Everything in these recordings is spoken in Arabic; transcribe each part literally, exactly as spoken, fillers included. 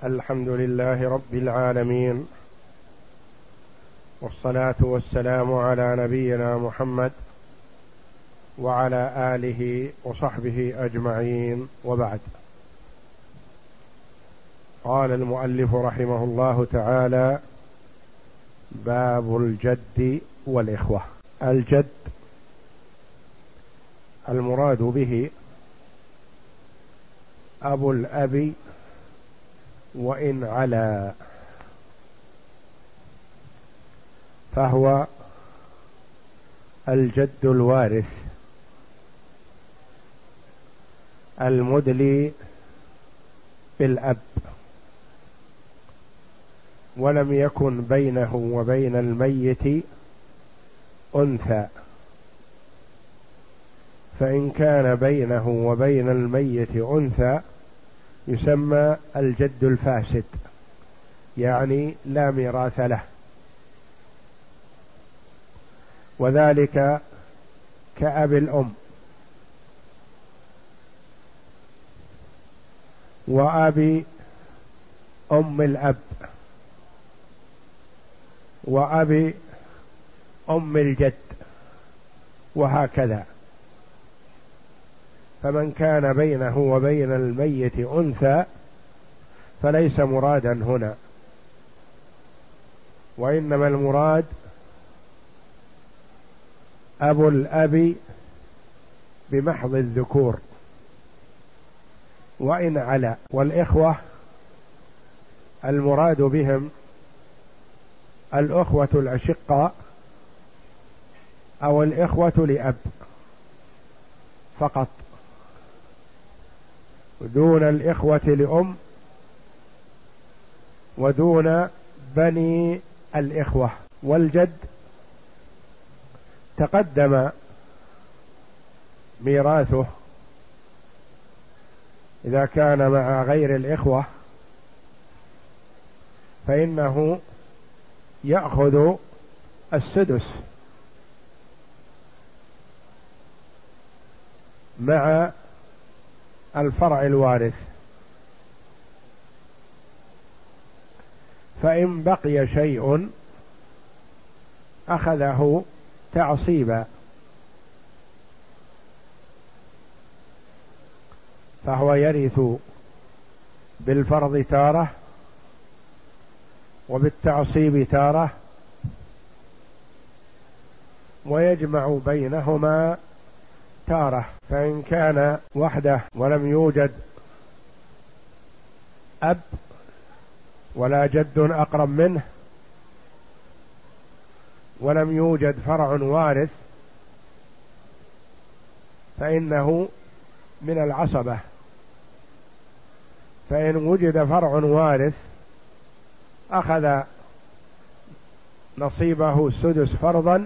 الحمد لله رب العالمين، والصلاة والسلام على نبينا محمد وعلى آله وصحبه أجمعين، وبعد. قال المؤلف رحمه الله تعالى: باب الجد والإخوة. الجد المراد به أبو الأب وإن علا، فهو الجد الوارث المدلي بالأب، ولم يكن بينه وبين الميت أنثى، فإن كان بينه وبين الميت أنثى يسمى الجد الفاسد، يعني لا ميراث له، وذلك كأب الأم وأبي أم الأب وأبي أم الجد، وهكذا. فمن كان بينه وبين الميت أنثى فليس مرادا هنا، وإنما المراد أبو الأب بمحض الذكور وإن علا. والإخوة المراد بهم الأخوة الأشقاء أو الإخوة لأب فقط، دون الإخوة لأم ودون بني الإخوة. والجد تقدم ميراثه إذا كان مع غير الإخوة، فإنه يأخذ السدس مع الفرع الوارث، فإن بقي شيء أخذه تعصيبا، فهو يرث بالفرض تارة وبالتعصيب تارة، ويجمع بينهما تارة. فإن كان وحده ولم يوجد أب ولا جد أقرب منه ولم يوجد فرع وارث فإنه من العصبة. فإن وجد فرع وارث أخذ نصيبه السدس فرضا،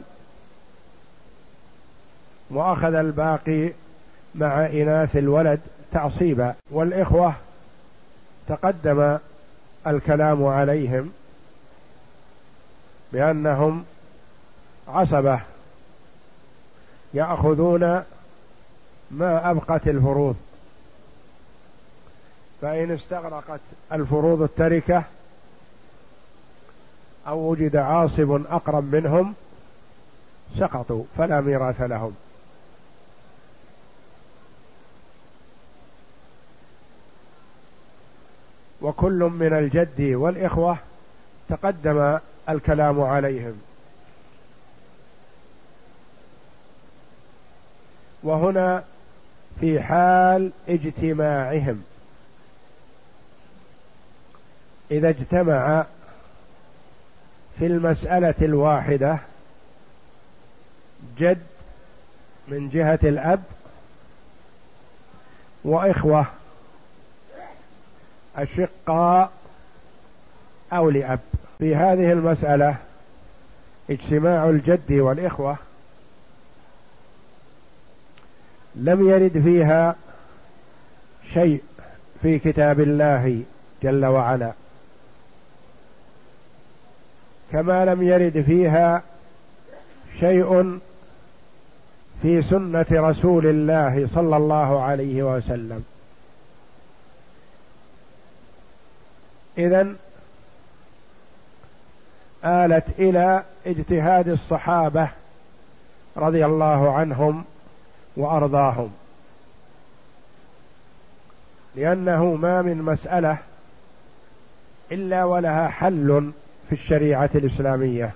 وأخذ الباقي مع إناث الولد تعصيبا. والإخوة تقدم الكلام عليهم بأنهم عصبة يأخذون ما أبقت الفروض، فإن استغرقت الفروض التركة أو وجد عاصب أقرب منهم سقطوا فلا ميراث لهم. وكل من الجد والإخوة تقدم الكلام عليهم. وهنا في حال اجتماعهم، إذا اجتمع في المسألة الواحدة جد من جهة الأب وإخوة أشقاء أو لأب، في هذه المسألة اجتماع الجد والإخوة لم يرد فيها شيء في كتاب الله جل وعلا، كما لم يرد فيها شيء في سنة رسول الله صلى الله عليه وسلم. إذن آلت إلى اجتهاد الصحابة رضي الله عنهم وأرضاهم، لأنه ما من مسألة إلا ولها حل في الشريعة الإسلامية،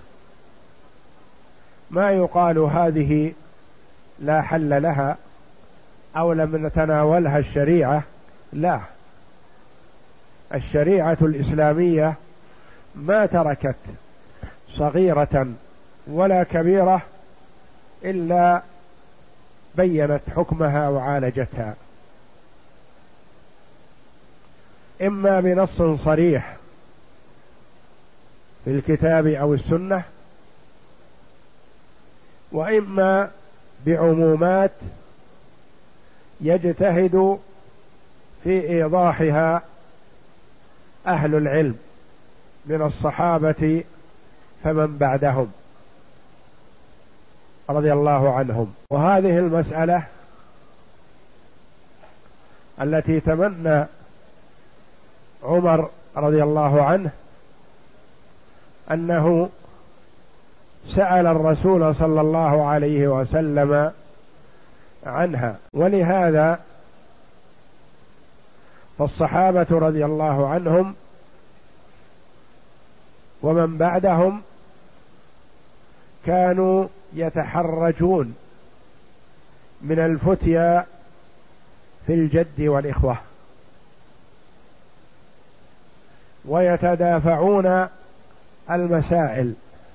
ما يقال هذه لا حل لها أو لم نتناولها الشريعة، لا، الشريعة الإسلامية ما تركت صغيرة ولا كبيرة إلا بينت حكمها وعالجتها، إما بنص صريح في الكتاب أو السنة، وإما بعمومات يجتهد في إيضاحها أهل العلم من الصحابة فمن بعدهم رضي الله عنهم. وهذه المسألة التي تمنى عمر رضي الله عنه أنه سأل الرسول صلى الله عليه وسلم عنها، ولهذا فالصحابة رضي الله عنهم ومن بعدهم كانوا يتحرجون من الفتيا في الجد والإخوة، ويتدافعون المسائل،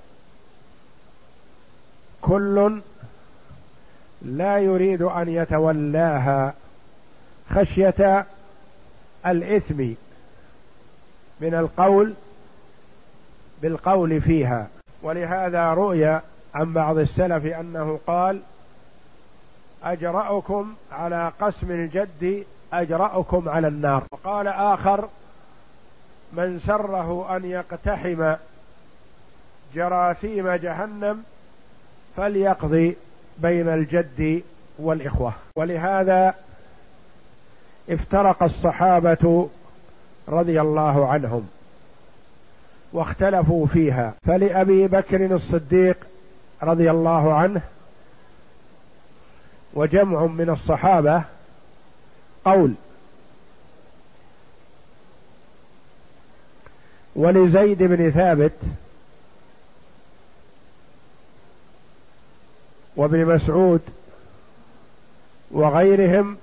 كل لا يريد أن يتولاها خشية الإثم من القول بالقول فيها. ولهذا رؤي عن بعض السلف أنه قال: أجرأكم على قسم الجد أجرأكم على النار. وقال آخر: من سره أن يقتحم جراثيم جهنم فليقضي بين الجد والإخوة. ولهذا افترق الصحابة رضي الله عنهم واختلفوا فيها، فلأبي بكر الصديق رضي الله عنه وجمع من الصحابة قول، ولزيد بن ثابت وابن مسعود وغيرهم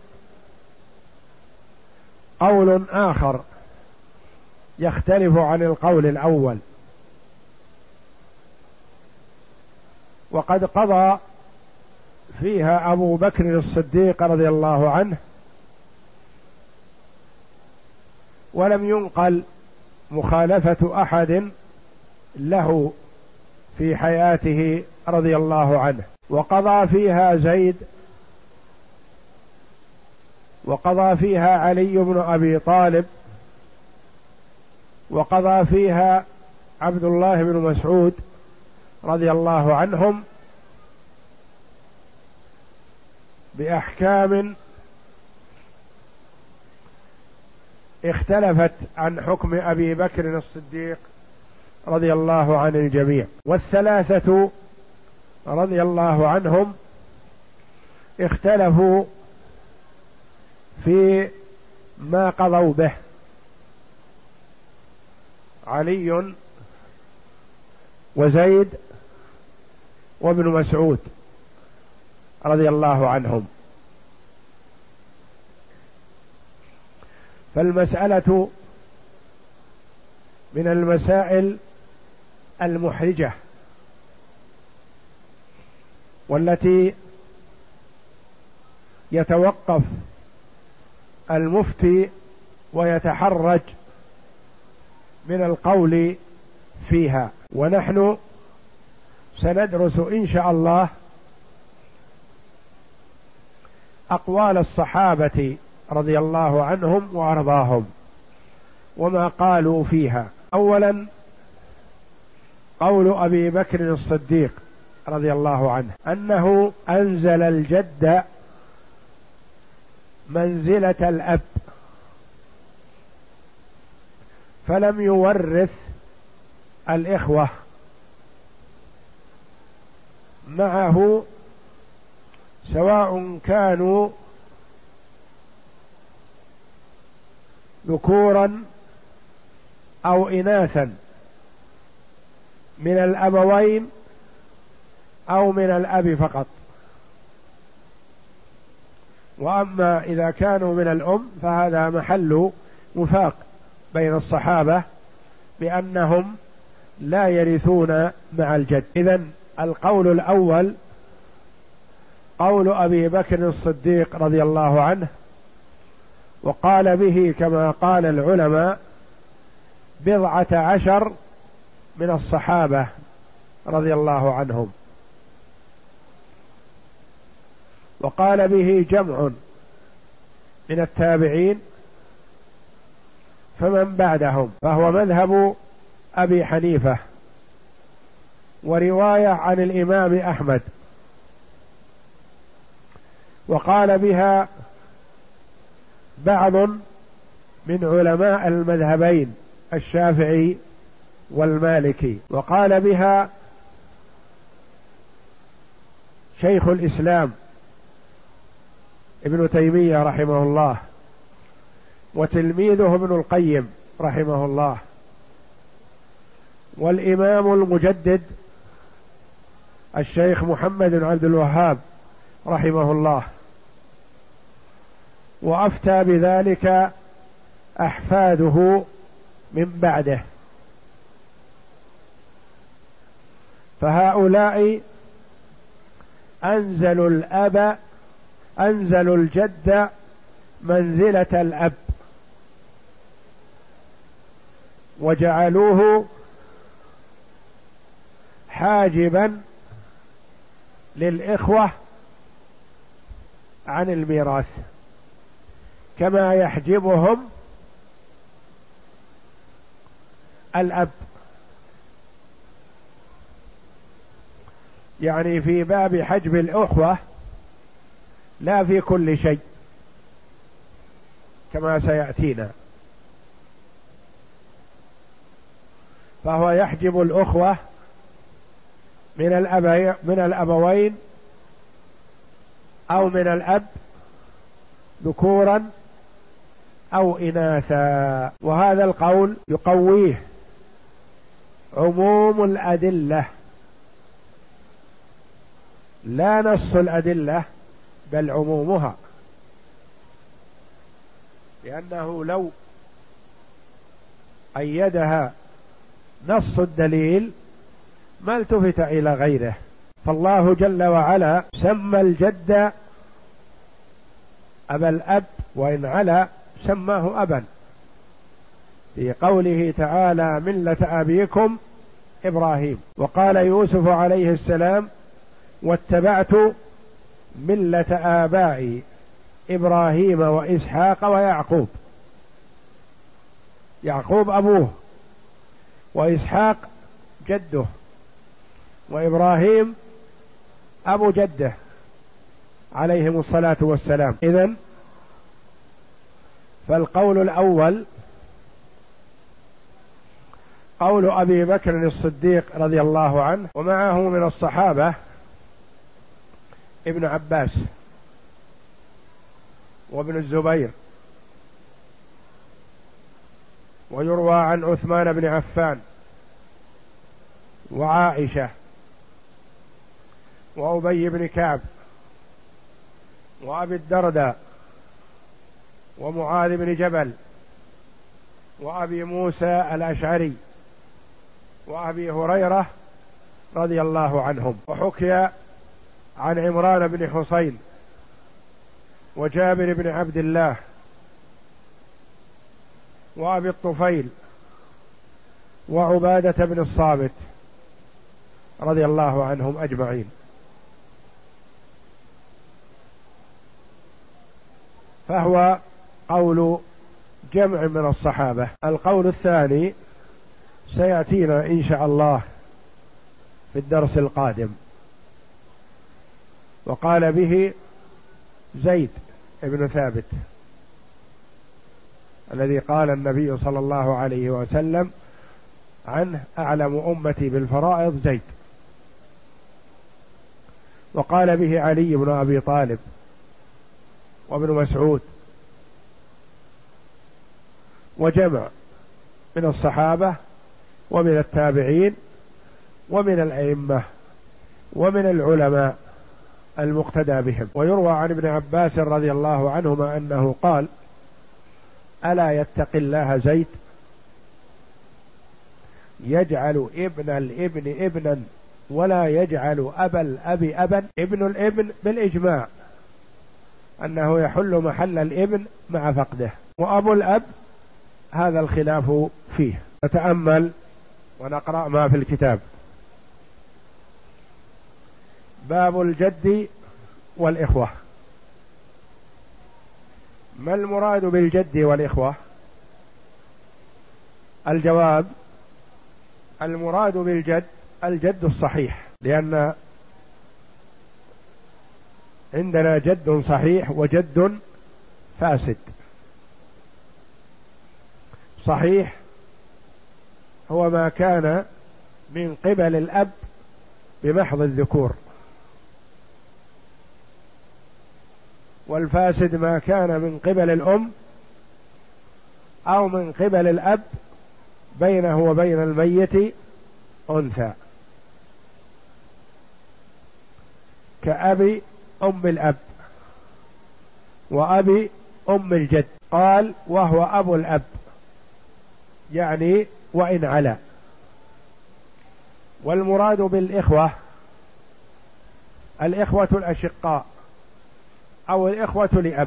قول آخر يختلف عن القول الأول. وقد قضى فيها أبو بكر الصديق رضي الله عنه، ولم ينقل مخالفة أحد له في حياته رضي الله عنه. وقضى فيها زيد، وقضى فيها علي بن أبي طالب، وقضى فيها عبد الله بن مسعود رضي الله عنهم بأحكام اختلفت عن حكم أبي بكر الصديق رضي الله عن الجميع. والثلاثة رضي الله عنهم اختلفوا في ما قضوا به، علي وزيد وابن مسعود رضي الله عنهم. فالمسألة من المسائل المحرجة والتي يتوقف المفتي ويتحرج من القول فيها. ونحن سندرس إن شاء الله أقوال الصحابة رضي الله عنهم وأرضاهم وما قالوا فيها. أولا قول أبي بكر الصديق رضي الله عنه أنه أنزل الجد منزلة الأب، فلم يورث الإخوة معه سواء كانوا ذكورا أو إناثا من الأبوين أو من الأب فقط. وأما إذا كانوا من الأم فهذا محل وفاق بين الصحابة بأنهم لا يرثون مع الجد. إذن القول الأول قول أبي بكر الصديق رضي الله عنه، وقال به كما قال العلماء بضعة عشر من الصحابة رضي الله عنهم، وقال به جمع من التابعين فمن بعدهم، فهو مذهب أبي حنيفة ورواية عن الإمام أحمد، وقال بها بعض من علماء المذهبين الشافعي والمالكي، وقال بها شيخ الإسلام ابن تيمية رحمه الله، وتلميذه ابن القيم رحمه الله، والإمام المجدد الشيخ محمد بن عبد الوهاب رحمه الله، وأفتى بذلك أحفاده من بعده. فهؤلاء أنزلوا الأب أنزلوا الجد منزلة الأب، وجعلوه حاجبا للإخوة عن الميراث كما يحجبهم الأب، يعني في باب حجب الأخوة لا في كل شيء كما سيأتينا، فهو يحجب الأخوة من الأبي من الأبوين أو من الأب ذكورا أو إناثا. وهذا القول يقويه عموم الأدلة، لا نص الأدلة بل عمومها، لأنه لو أيدها نص الدليل ما التفت إلى غيره. فالله جل وعلا سمى الجد أبا الأب، وإن علا سماه أبا في قوله تعالى ملة أبيكم إبراهيم. وقال يوسف عليه السلام واتبعت ملة آبائي إبراهيم وإسحاق ويعقوب، يعقوب أبوه وإسحاق جده وإبراهيم أبو جده عليهم الصلاة والسلام. إذن فالقول الأول قول أبي بكر الصديق رضي الله عنه، ومعه من الصحابة ابن عباس وابن الزبير، ويروى عن عثمان بن عفان وعائشة وأبي بن كعب وأبي الدرداء ومعاذ بن جبل وأبي موسى الأشعري وأبي هريرة رضي الله عنهم. وحكي عن عمران بن حسين وجابر بن عبد الله وأبي الطفيل وعبادة بن الصامت رضي الله عنهم أجمعين. فهو قول جمع من الصحابة. القول الثاني سيأتينا إن شاء الله في الدرس القادم، وقال به زيد بن ثابت الذي قال النبي صلى الله عليه وسلم عنه: أعلم أمتي بالفرائض زيد. وقال به علي بن أبي طالب وابن مسعود وجمع من الصحابة ومن التابعين ومن الأئمة ومن العلماء المقتدى بهم. ويروى عن ابن عباس رضي الله عنهما أنه قال: ألا يتقي الله زيد يجعل ابن الابن ابنا ولا يجعل أبا الأب أبا. ابن الابن بالإجماع أنه يحل محل الابن مع فقده، وأبو الأب هذا الخلاف فيه. نتأمل ونقرأ ما في الكتاب. باب الجد والإخوة. ما المراد بالجد والإخوة؟ الجواب: المراد بالجد الجد الصحيح، لأن عندنا جد صحيح وجد فاسد. صحيح هو ما كان من قبل الأب بمحض الذكور، والفاسد ما كان من قبل الأم أو من قبل الأب بينه وبين الميت أنثى، كأبي أم الأب وأبي أم الجد. قال: وهو أبو الأب، يعني وإن علا. والمراد بالإخوة الإخوة الأشقاء أو الإخوة لأب.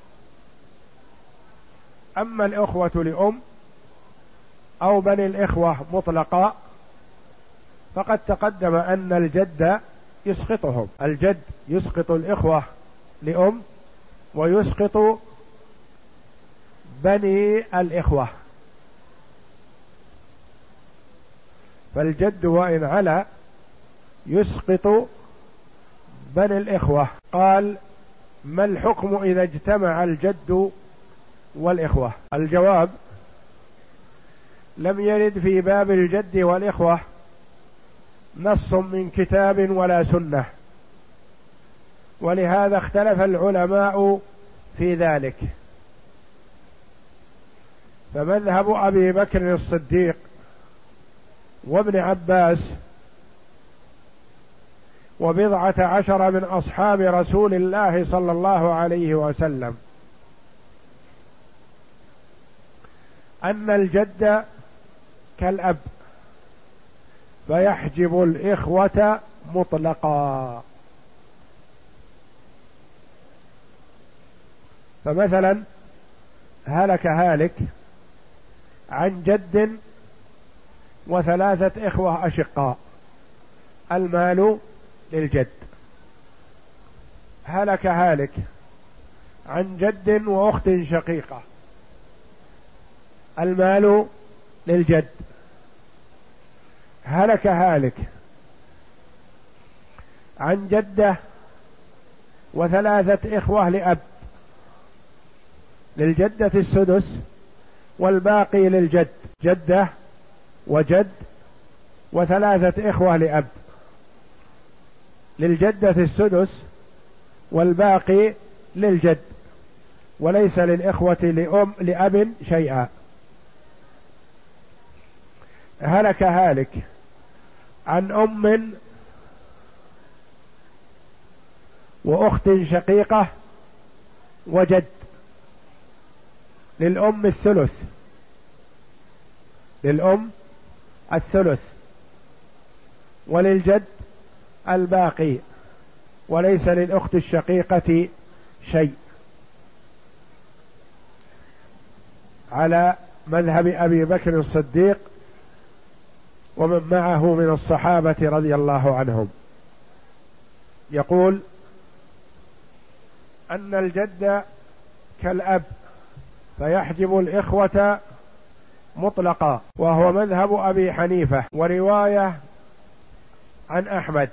أما الإخوة لأم أو بني الإخوة مطلقا فقد تقدم أن الجد يسقطهم. الجد يسقط الإخوة لأم ويسقط بني الإخوة، فالجد وإن علا يسقط بني الإخوة. قال: ما الحكم إذا اجتمع الجد والإخوة؟ الجواب: لم يرد في باب الجد والإخوة نص من كتاب ولا سنة، ولهذا اختلف العلماء في ذلك. فمذهب أبي بكر الصديق وابن عباس وبضعة عشر من أصحاب رسول الله صلى الله عليه وسلم أن الجد كالأب فيحجب الإخوة مطلقا. فمثلا هلك هالك عن جد وثلاثة إخوة أشقاء، المال للجد. هلك هالك عن جد وأخت شقيقة، المال للجد. هلك هالك عن جدة وثلاثة إخوة لأب، للجدة السدس والباقي للجد. جدة وجد وثلاثة إخوة لأب، للجدة السدس والباقي للجد، وليس للإخوة لأم لأب شيئا. هلك هالك عن أم وأخت شقيقة وجد، للأم الثلث، للأم الثلث وللجد الباقي، وليس للأخت الشقيقة شيء، على مذهب أبي بكر الصديق ومن معه من الصحابة رضي الله عنهم. يقول أن الجد كالأب فيحجب الإخوة مطلقا، وهو مذهب أبي حنيفة ورواية عن أحمد،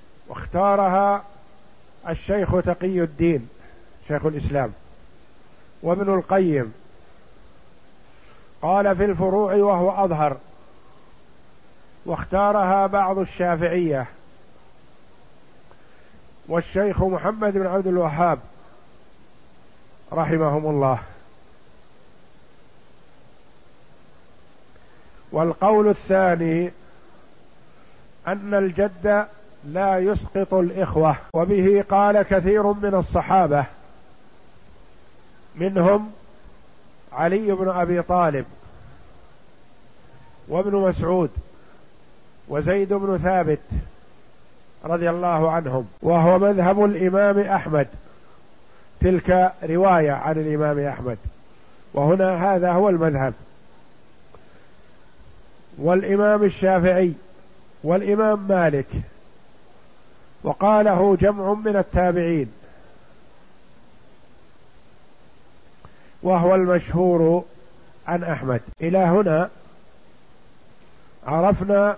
واختارها الشيخ تقي الدين شيخ الإسلام وابن القيم قال في الفروع وهو أظهر، واختارها بعض الشافعية والشيخ محمد بن عبد الوهاب رحمهم الله. والقول الثاني أن الجد لا يسقط الإخوة، وبه قال كثير من الصحابة، منهم علي بن أبي طالب وابن مسعود وزيد بن ثابت رضي الله عنهم، وهو مذهب الإمام أحمد، تلك رواية عن الإمام أحمد، وهنا هذا هو المذهب، والإمام الشافعي والإمام مالك، وقاله جمع من التابعين، وهو المشهور عن أحمد. إلى هنا عرفنا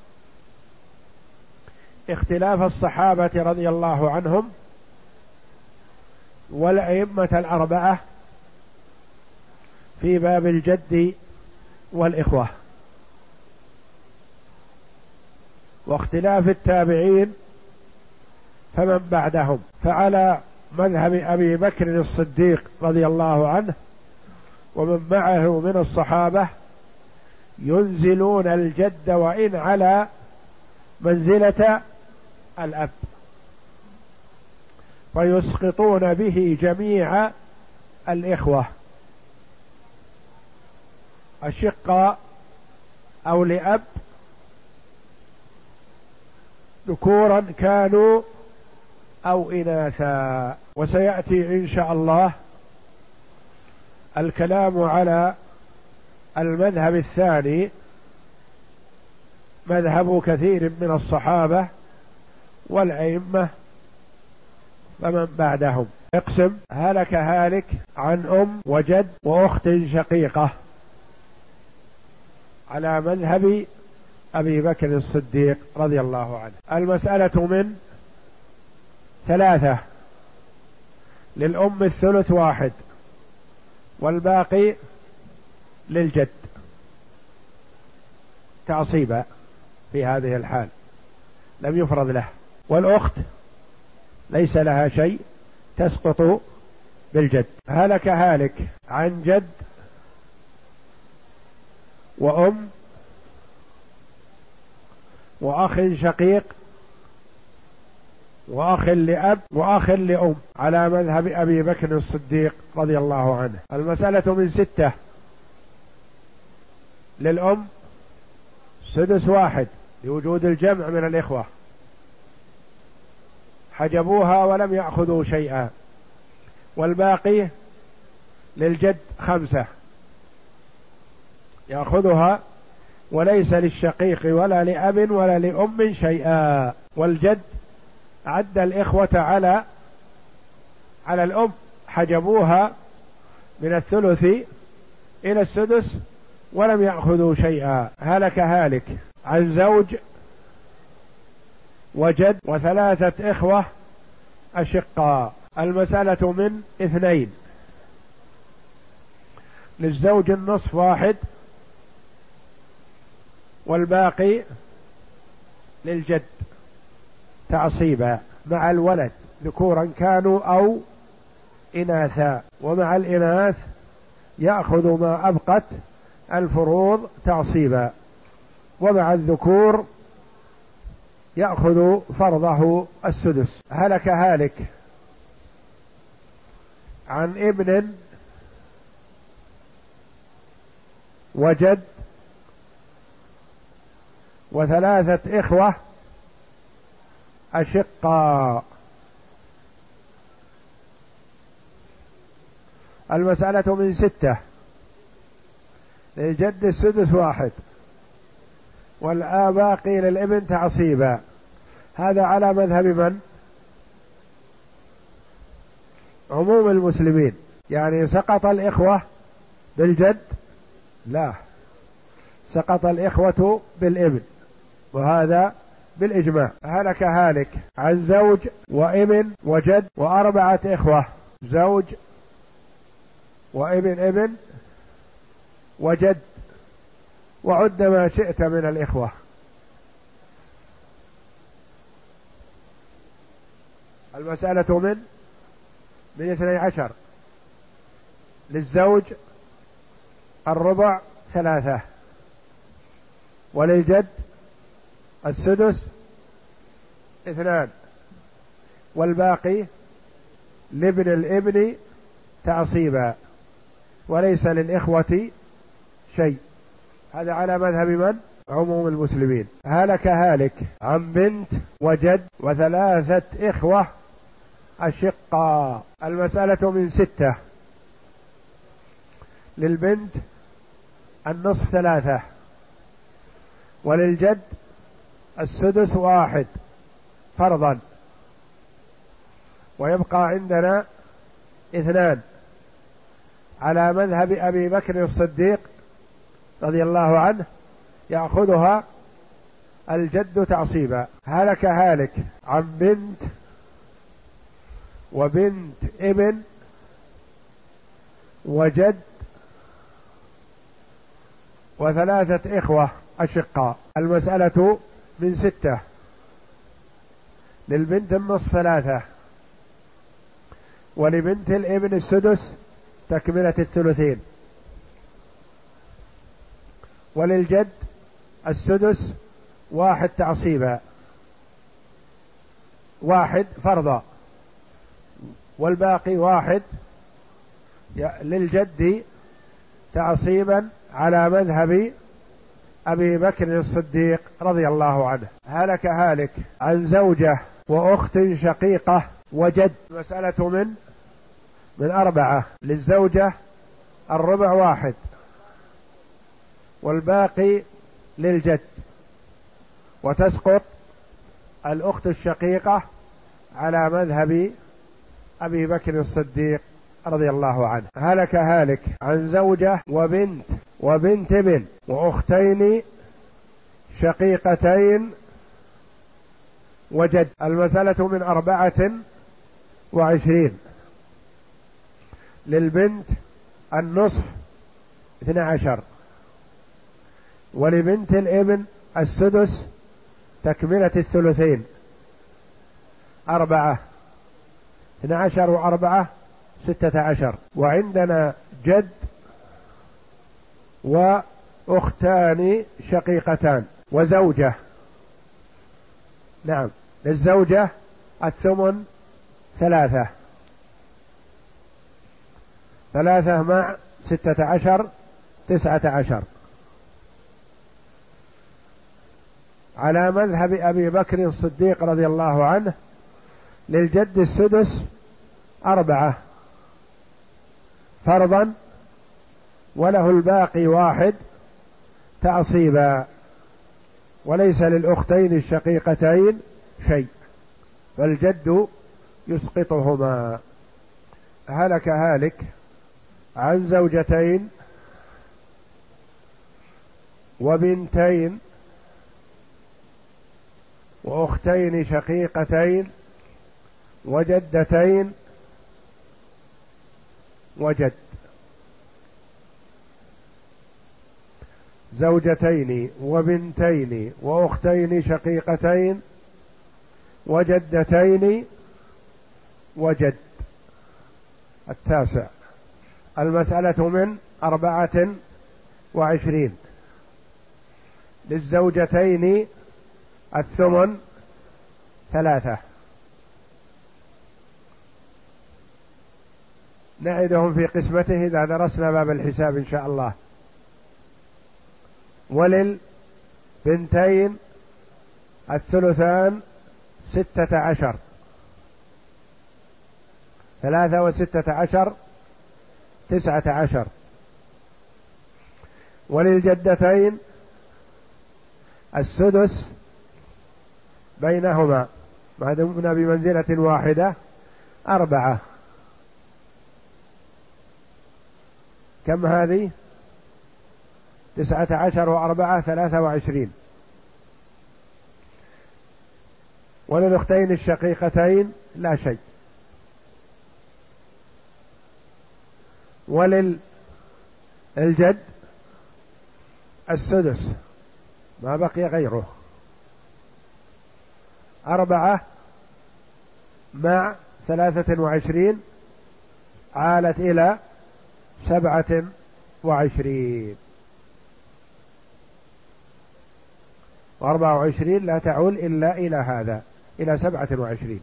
اختلاف الصحابة رضي الله عنهم والأئمة الأربعة في باب الجد والإخوة، واختلاف التابعين فمن بعدهم. فعلى مذهب أبي بكر الصديق رضي الله عنه ومن معه من الصحابة ينزلون الجد وإن على منزلة الأب، فيسقطون به جميع الإخوة أشقاء أو لأب، ذكورا كانوا أو إناثا. وسيأتي إن شاء الله الكلام على المذهب الثاني، مذهب كثير من الصحابة والأئمة فمن بعدهم. اقسم: هلك هالك عن أم وجد وأخت شقيقة، على مذهب أبي بكر الصديق رضي الله عنه. المسألة من ثلاثة: للأم الثلث واحد، والباقي للجد تعصيبا في هذه الحال، لم يفرض له. والأخت ليس لها شيء، تسقط بالجد. هلك هالك عن جد وأم وأخ شقيق وأخ لأب وأخ لأم، على مذهب أبي بكر الصديق رضي الله عنه. المسألة من ستة: للأم سدس واحد لوجود الجمع من الإخوة، حجبوها ولم يأخذوا شيئا، والباقي للجد خمسة يأخذها، وليس للشقيق ولا لأب ولا لأم شيئا. والجد عد الإخوة على على الأم، حجبوها من الثلث إلى السدس ولم يأخذوا شيئا. هلك هالك عن زوج وجد وثلاثة إخوة أشقاء. المسألة من اثنين: للزوج النصف واحد، والباقي للجد تعصيبا مع الولد، ذكورا كانوا أو إناثا، ومع الإناث يأخذ ما أبقت الفروض تعصيبا، ومع الذكور يأخذ فرضه السدس. هلك هالك عن ابن وجد وثلاثة إخوة أشقاء. المسألة من ستة: للجد السدس واحد، والآباقي للابن تعصيبا. هذا على مذهب من؟ عموم المسلمين. يعني سقط الإخوة بالجد؟ لا، سقط الإخوة بالابن، وهذا بالإجماع. هلك هالك عن زوج وابن وجد وأربعة إخوة: زوج وابن ابن وجد، وعد ما شئت من الإخوة. المسألة من من اثني عشر. للزوج الربع ثلاثة، وللجد السدس اثنان، والباقي لابن الابن تعصيبا، وليس للإخوة شيء. هذا على مذهب من؟ عموم المسلمين. هلك هالك عن بنت وجد وثلاثة إخوة أشقاء. المسألة من ستة. للبنت النصف ثلاثة، وللجد السدس واحد فرضا، ويبقى عندنا اثنان على مذهب أبي بكر الصديق رضي الله عنه، يأخذها الجد تعصيبا. هلك هالك عن بنت وبنت ابن وجد وثلاثة إخوة أشقاء. المسألة من ستة. للبنت النصف ثلاثة، ولبنت الابن السدس تكملة الثلثين، وللجد السدس واحد تعصيبا، واحد فرضا، والباقي واحد للجد تعصيبا على مذهب أبي بكر الصديق رضي الله عنه. هلك هالك عن زوجة وأخت شقيقة وجد. مسألة من من أربعة. للزوجة الربع واحد، والباقي للجد، وتسقط الأخت الشقيقة على مذهب أبي بكر الصديق رضي الله عنه. هلك هالك عن زوجة وبنت وبنت ابن وأختين شقيقتين وجد. المسألة من أربعة وعشرين. للبنت النصف اثنى عشر، ولبنت الابن السدس تكملة الثلثين أربعة، اثنى عشر وأربعة ستة عشر. وعندنا جد وأختان شقيقتان وزوجة. نعم، للزوجة الثمن ثلاثة، ثلاثة مع ستة عشر تسعة عشر. على مذهب أبي بكر الصديق رضي الله عنه للجد السدس أربعة فرضا، وله الباقي واحد تعصيبا، وليس للأختين الشقيقتين شيء، فالجد يسقطهما. هلك هالك عن زوجتين وبنتين وأختين شقيقتين وجدتين وجد. زوجتين وبنتين وأختين شقيقتين وجدتين وجد. التاسع. المسألة من أربعة وعشرين. للزوجتين الثمن ثلاثة، نعدهم في قسمته إذا درسنا باب الحساب إن شاء الله. وللبنتين الثلثان ستة عشر، ثلاثة وستة عشر تسعة عشر. وللجدتين السدس بينهما ما دمنا بمنزلة واحدة أربعة. كم هذه؟ تسعة عشر وأربعة ثلاثة وعشرين. وللأختين الشقيقتين لا شيء. وللجد السدس، ما بقي غيره. أربعة مع ثلاثة وعشرين عالت إلى سبعة وعشرين، وأربعة وعشرين لا تعول إلا إلى هذا، إلى سبعة وعشرين.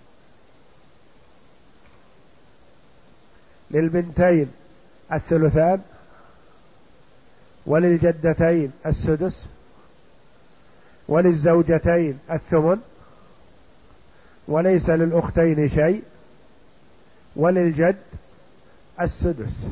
للبنتين الثلثان، وللجدتين السدس، وللزوجتين الثمن، وليس للأختين شيء، وللجد السدس،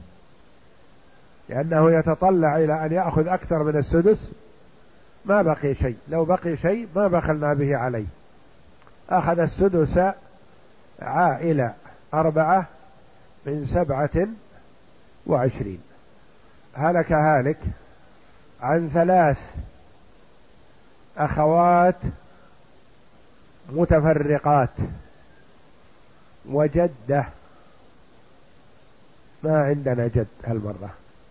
لأنه يتطلع إلى أن يأخذ أكثر من السدس. ما بقي شيء، لو بقي شيء ما بخلنا به عليه. أخذ السدس عائلة أربعة من سبعة وعشرين. هلك هالك عن ثلاث أخوات متفرقات وجدة. ما عندنا جد هالمرة،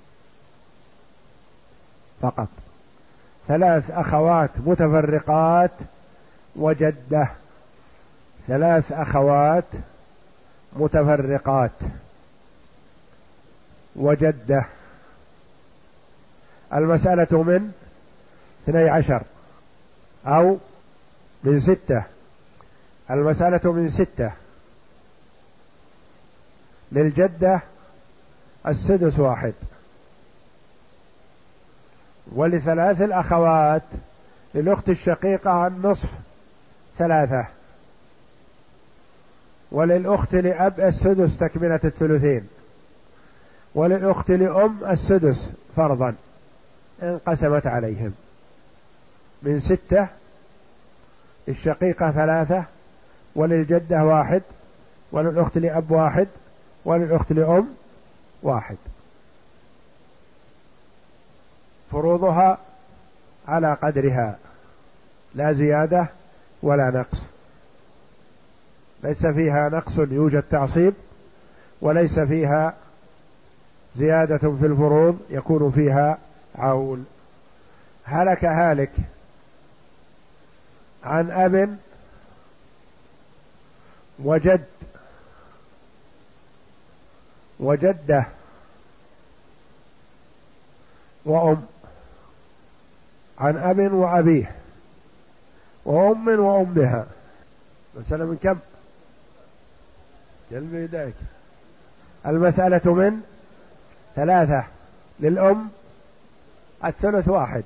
فقط ثلاث أخوات متفرقات وجدة. ثلاث أخوات متفرقات وجدة. المسألة من اثني عشر أو من ستة. المسألة من ستة. للجدة السدس واحد، ولثلاث الأخوات للأخت الشقيقة النصف ثلاثة، وللأخت لأب السدس تكملة الثلثين، وللأخت لأم السدس فرضا انقسمت عليهم. من ستة الشقيقة ثلاثة، وللجدة واحد، وللأخت لأب واحد، وللأخت لأم واحد. فروضها على قدرها، لا زيادة ولا نقص. ليس فيها نقص يوجد تعصيب، وليس فيها زيادة في الفروض يكون فيها عول. هلك هالك عن أب وجد وجدة وأم، عن أب وأبيه وأم وأمها. مسألة من كم؟ جلب يديك. المسألة من ثلاثة. للأم الثلث واحد،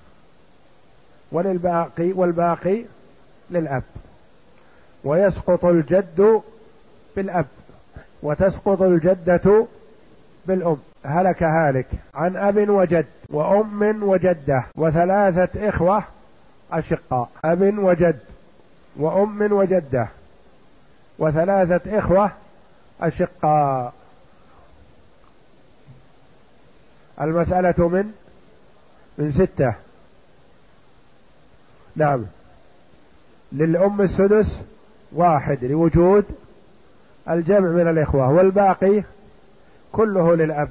وللباقي والباقي للأب، ويسقط الجد بالأب، وتسقط الجدة بالأم. هلك هالك عن أب وجد وأم وجدة وثلاثة إخوة أشقاء. أب وجد وأم وجدة وثلاثة إخوة أشقاء. المسألة من من ستة. نعم. للأم السدس واحد لوجود الجمع من الإخوة، والباقي كله للأب،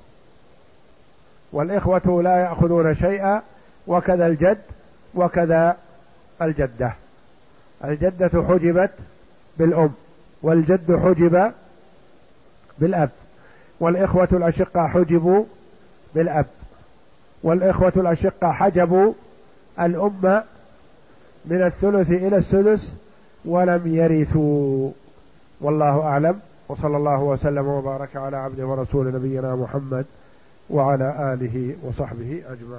والإخوة لا يأخذون شيئا، وكذا الجد وكذا الجدة. الجدة حجبت بالأم، والجد حجب بالأب، والإخوة الأشقة حجبوا بالأب، والإخوة الأشقة حجبوا الأم من الثلث إلى السدس ولم يرثوا. والله أعلم، وصلى الله وسلم وبارك على عبده ورسول نبينا محمد وعلى آله وصحبه أجمعين.